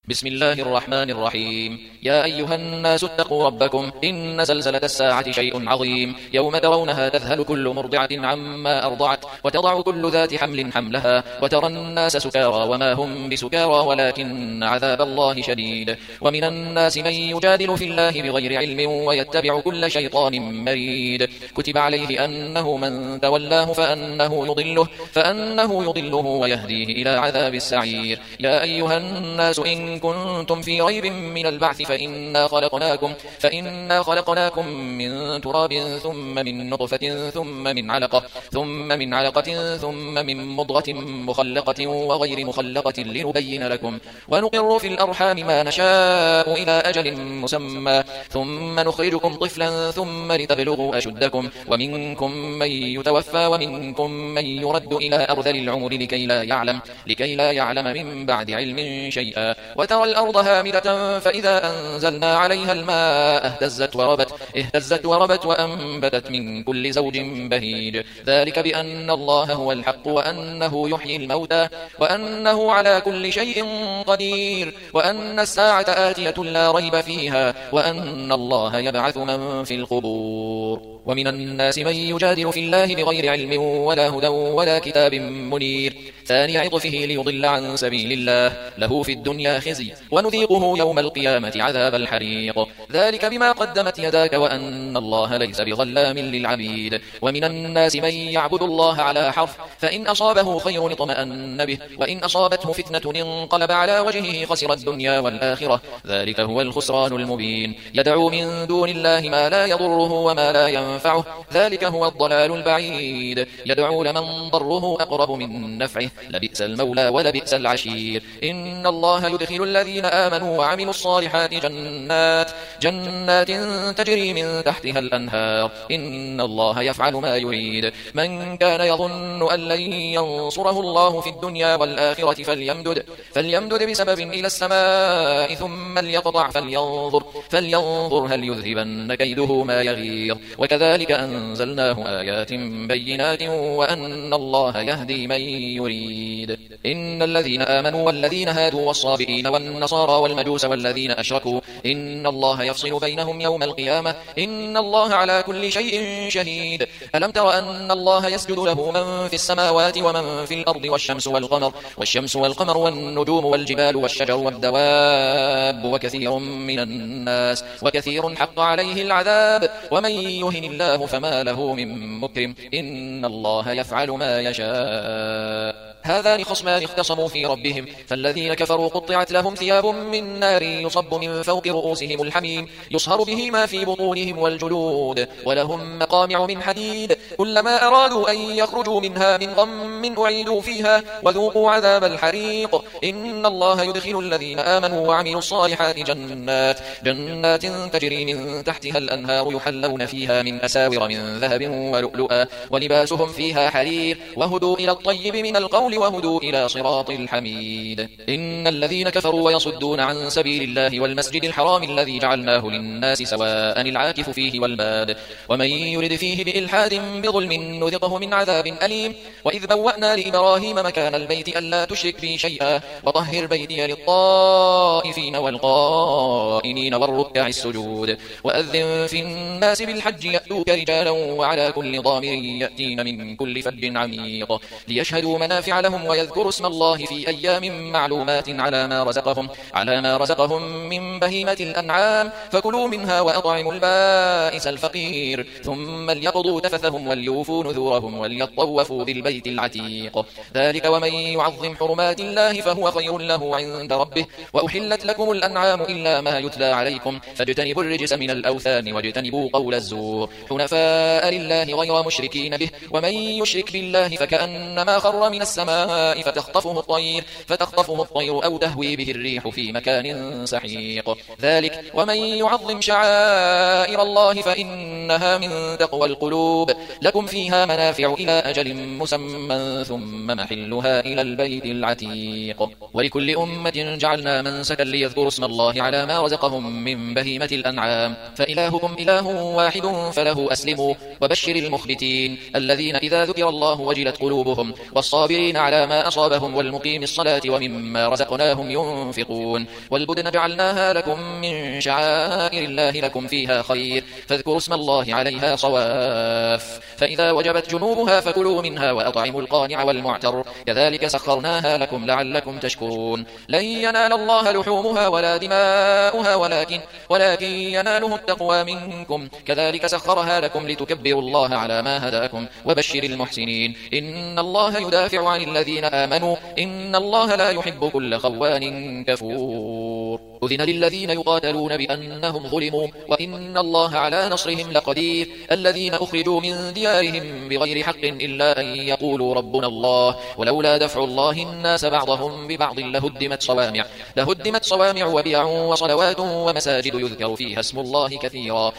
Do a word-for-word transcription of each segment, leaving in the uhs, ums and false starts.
بسم الله الرحمن الرحيم. يا أيها الناس اتقوا ربكم إن زلزلة الساعة شيء عظيم يوم ترونها تذهل كل مرضعة عما أرضعت وتضع كل ذات حمل حملها وترى الناس سكارى وما هم بسكارى ولكن عذاب الله شديد. ومن الناس من يجادل في الله بغير علم ويتبع كل شيطان مريد. كتب عليه أنه من تولاه فأنه يضله, فأنه يضله ويهديه إلى عذاب السعير. يا أيها الناس إن كنتم في ريب من البعث فإنا خلقناكم, فإنا خلقناكم من تراب ثم من نطفة ثم من علقة ثم من علقة ثم من مضغة مخلقة وغير مخلقة لنبين لكم ونقر في الأرحام ما نشاء إلى أجل مسمى ثم نخرجكم طفلا ثم لتبلغوا أشدكم ومنكم من يتوفى ومنكم من يرد إلى أرذل العمر لكي لا يعلم, لكي لا يعلم من بعد علم شيئا. وترى الأرض هامدة فإذا أنزلنا عليها الماء اهتزت وربت, اهتزت وربت وأنبتت من كل زوج بهيج. ذلك بأن الله هو الحق وأنه يحيي الموتى وأنه على كل شيء قدير وأن الساعة آتية لا ريب فيها وأن الله يبعث من في القبور. ومن الناس من يجادل في الله بغير علم ولا هدى ولا كتاب منير. ثاني عطفه ليضل عن سبيل الله له في الدنيا خزي ونذيقه يوم القيامة عذاب الحريق. ذلك بما قدمت يداك وأن الله ليس بظلام للعبيد. ومن الناس من يعبد الله على حرف فإن أصابه خير اطمأن به وإن أصابته فتنة انقلب على وجهه خسر الدنيا والآخرة. ذلك هو الخسران المبين. يدعو من دون الله ما لا يضره وما لا ينفعه ذلك هو الضلال البعيد. يدعو لمن ضره أقرب من نفعه لبئس المولى ولبئس العشير. إن الله يدخل الذين آمنوا وعملوا الصالحات جنات, جنات تجري من تحتها الأنهار إن الله يفعل ما يريد. من كان يظن أن لن ينصره الله في الدنيا والآخرة فليمدد, فليمدد بسبب إلى السماء ثم ليقطع فلينظر, فلينظر هل يذهبن كيده ما يغير. وكذلك أنزلناه آيات بينات وأن الله يهدي من يريد. إن الذين آمنوا والذين هادوا والصابئين والنصارى والمجوس والذين أشركوا إن الله يفصل بينهم يوم القيامة إن الله على كل شيء شهيد. ألم تر أن الله يسجد له من في السماوات ومن في الأرض والشمس والقمر, والشمس والقمر والنجوم والجبال والشجر والدواب وكثير من الناس وكثير حق عليه العذاب ومن يهن الله فما له من مكرم إن الله يفعل ما يشاء. هذان خصمان اختصموا في ربهم فالذين كفروا قطعت لهم ثياب من نار يصب من فوق رؤوسهم الحميم يصهر به ما في بطونهم والجلود ولهم مقامع من حديد كلما أرادوا أن يخرجوا منها من غم أعيدوا فيها وذوقوا عذاب الحريق. إن الله يدخل الذين آمنوا وعملوا الصالحات جنات, جنات تجري من تحتها الأنهار يحلون فيها من أساور من ذهب ولؤلؤا ولباسهم فيها حرير وهدوا إلى الطيب من القول وهدوا إلى صراط الحميد. إن الذين كفروا ويصدون عن سبيل الله والمسجد الحرام الذي جعلناه للناس سواء العاكف فيه والباد ومن يرد فيه بإلحاد بظلم نذقه من عذاب أليم. وإذ بوأنا لإبراهيم مكان البيت ألا تشرك بي شيئا وطهر بيتي للطائفين والقائمين والركع السجود وأذن في الناس بالحج يأتوك رجالا وعلى كل ضامر يأتين من كل فج عميق ليشهدوا منافع لهم ويذكروا اسم الله في أيام معلومات على ما رزقهم, على ما رزقهم من بهيمة الأنعام فكلوا منها وأطعموا البائس الفقير ثم ليقضوا تفثهم وليوفوا نذورهم وليطوفوا بالبيت العتيق. ذلك ومن يعظم حرمات الله فهو خير له عند ربه. وأحلت لكم الأنعام إلا ما يتلى عليكم فاجتنبوا الرجس من الأوثان واجتنبوا قول الزور حنفاء لله غير مشركين به ومن يشرك بالله فكأنما خر من السماء فتخطفه الطير, فتخطفه الطير أو تهوي به الريح في مكان سحيق. ذلك ومن يعظم شعائر الله فإنها من تقوى القلوب. لكم فيها منافع إلى أجل مسمى ثم محلها إلى البيت العتيق. ولكل أمة جعلنا منسكا ليذكروا اسم الله على ما رزقهم من بهيمة الأنعام فإلهكم إله واحد فله أسلموا وبشر المخبتين الذين إذا ذكر الله وجلت قلوبهم والصابرين على ما أصابهم والمقيم الصلاة ومما رزقناهم ينفقون والبدن جعلناها لكم من شعائر الله لكم فيها خير فاذكروا اسم الله عليها صواف فإذا وجبت جنوبها فكلوا منها وأطعموا القانع والمعتر كذلك سخرناها لكم لعلكم تشكرون لن ينال الله لحومها ولا دماؤها ولكن, ولكن يناله التقوى منكم كذلك سخرها لكم لتكبروا الله على ما هداكم وبشر المحسنين إن الله يدافع عن الذين آمنوا إن الله لا يحب كل خوان كفور أذن للذين يقاتلون بأنهم ظلموا وإن الله على نصرهم لقدير الذين أخرجوا من ديارهم بغير حق إلا أن يقولوا ربنا الله ولولا دفع الله الناس بعضهم ببعض لهدمت صوامع, لهدمت صوامع وبيع وصلوات ومساجد يذكر فيها اسم الله كثيرا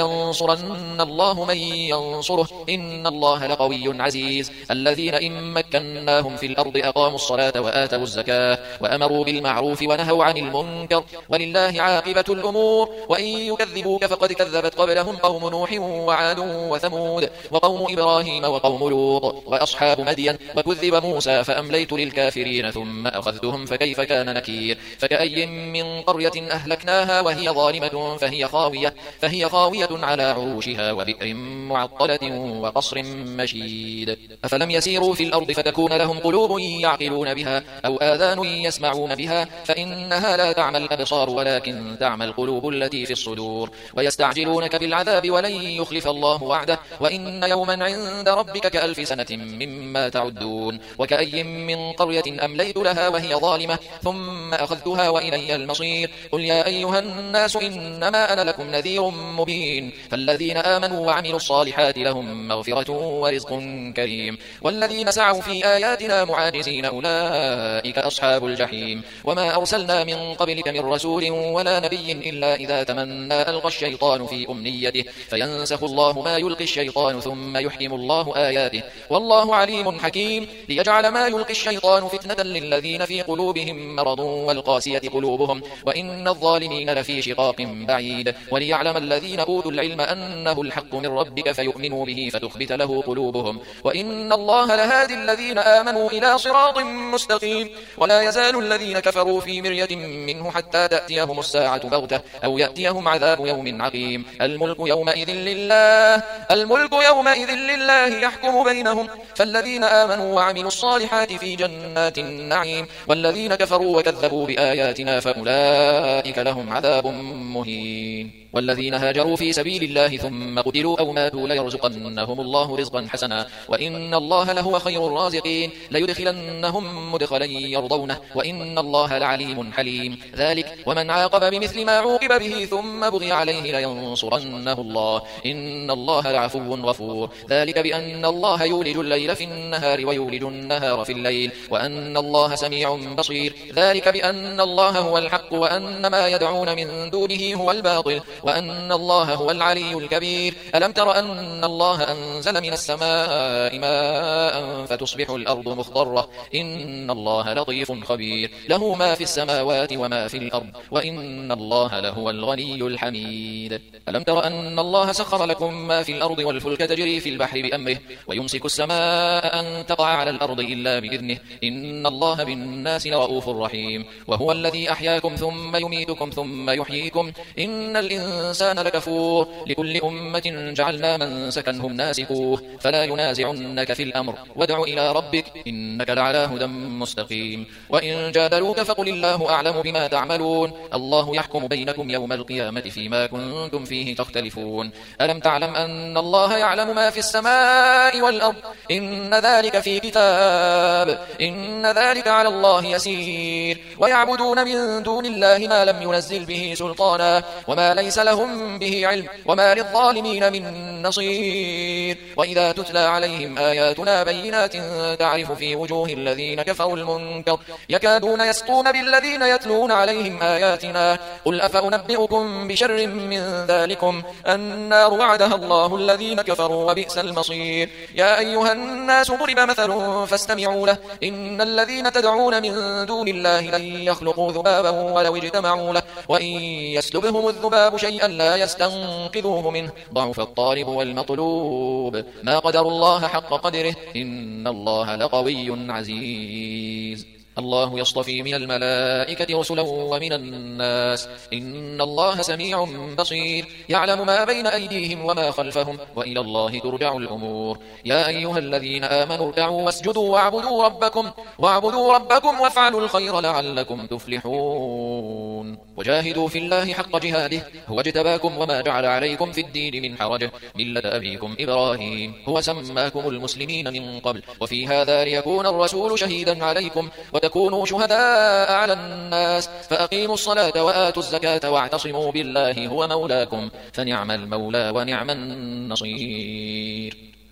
ولينصرن الله من ينصره إن الله لقوي عزيز الذين إن مكناهم في الأرض أقاموا الصلاة وآتوا الزكاة وأمروا بالمعروف ونهوا عن المنكر ولله عاقبة الأمور وإن يكذبوك فقد كذبت قبلهم قوم نوح وعاد وثمود وقوم إبراهيم وقوم لوط وأصحاب مدين وكذب موسى فأمليت للكافرين ثم أخذتهم فكيف كان نكير فكأي من قرية أهلكناها وهي ظالمة فهي خاوية, فهي خاوية على عروشها وبئر معطلة وقصر مشيد أفلم يسيروا في الأرض فتكون لهم قلوب يعقلون بها أو آذان يسمعون بها فإنها لا تعمى الأبصار ولكن تعمى القلوب التي في الصدور ويستعجلونك بالعذاب ولن يخلف الله وعده وإن يوما عند ربك كألف سنة مما تعدون وكأي من قرية أمليت لها وهي ظالمة ثم أخذتها وإلي المصير قل يا أيها الناس إنما أنا لكم نذير مبين فالذين آمنوا وعملوا الصالحات لهم مغفرة ورزق كريم والذين سعوا في آياتنا معاجزين أولئك أصحاب الجحيم وما أرسلنا من قبلك من رسول ولا نبي إلا إذا تمنى ألقى الشيطان في أمنيته فينسخ الله ما يلقي الشيطان ثم يحكم الله آياته والله عليم حكيم ليجعل ما يلقي الشيطان فتنة للذين في قلوبهم مرض والقاسية قلوبهم وإن الظالمين لفي شقاق بعيد وليعلم الذين أوتوا العلم أنه الحق من ربك فيؤمنوا به فتخبت له قلوبهم وإن الله لهادي الذين آمنوا إلى صراط مستقيم ولا يزال الذين كفروا في مرية منه حتى تأتيهم الساعة بغتة أو يأتيهم عذاب يوم عقيم الملك يومئذ لله الملك يومئذ لله يحكم بينهم فالذين آمنوا وعملوا الصالحات في جنات النعيم والذين كفروا وكذبوا بآياتنا فأولئك لهم عذاب مهين والذين هاجروا في سبيل الله ثم قتلوا أو ماتوا ليرزقنهم الله رزقا حسنا وإن الله لهو خير الرازقين ليدخلنهم مدخلا يرضونه وإن الله لعليم حليم ذلك ومن عاقب بمثل ما عوقب به ثم بغي عليه لينصرنه الله إن الله لعفو غفور ذلك بأن الله يولج الليل في النهار ويولج النهار في الليل وأن الله سميع بصير ذلك بأن الله هو الحق وأن ما يدعون من دونه هو الباطل وأن الله هو العلي الكبير ألم تر أن الله أنزل من السماء ماء فتصبح الأرض مخضرة إن الله لطيف خبير له ما في السماوات وما في الأرض وإن الله لهو الغني الحميد ألم تر أن الله سخر لكم ما في الأرض والفلك تجري في البحر بأمره ويمسك السماء أن تقع على الأرض إلا بإذنه إن الله بالناس لرؤوف رحيم وهو الذي أحياكم ثم يميتكم ثم يحييكم إن الإنسان لكفور لكل أمة جعلنا من سكنهم ناسكوه فلا ينازعنك في الأمر وادع إلى ربك إنك لعلى هدى مستقيم وإن جادلوك فقل الله أعلم بما تعملون الله يحكم بينكم يوم القيامة فيما كنتم فيه تختلفون ألم تعلم أن الله يعلم ما في السماء والأرض إن ذلك في كتاب إن ذلك على الله يسير ويعبدون من دون الله ما لم ينزل به سلطانا وما ليس لهم به علم وما للظالمين من نصير وإذا تتلى عليهم آياتنا بينات تعرف في وجوه الذين كفروا المنكر يكادون يسطون بالذين يتلون عليهم آياتنا قل أفأنبئكم بشر من ذلكم النار وعدها الله الذين كفروا وبئس المصير يا أيها الناس ضرب مثل فاستمعوا له إن الذين تدعون من دون الله لن يخلقوا ذبابا ولو اجتمعوا له وإن يسلبهم الذباب شيئا شيئا لا يستنقذوه منه ضعف الطالب والمطلوب ما قدر الله حق قدره إن الله لقوي عزيز الله يصطفي من الملائكة رسلا ومن الناس إن الله سميع بصير يعلم ما بين أيديهم وما خلفهم وإلى الله ترجع الأمور يا أيها الذين آمنوا اركعوا واسجدوا واعبدوا ربكم واعبدوا ربكم وافعلوا الخير لعلكم تفلحون وجاهدوا في الله حق جهاده هو اجتباكم وما جعل عليكم في الدين من حرج ملة أبيكم إبراهيم هو سماكم المسلمين من قبل وفي هذا ليكون الرسول شهيدا عليكم وتكونوا شهداء على الناس فأقيموا الصلاة وآتوا الزكاة واعتصموا بالله هو مولاكم فنعم المولى ونعم النصير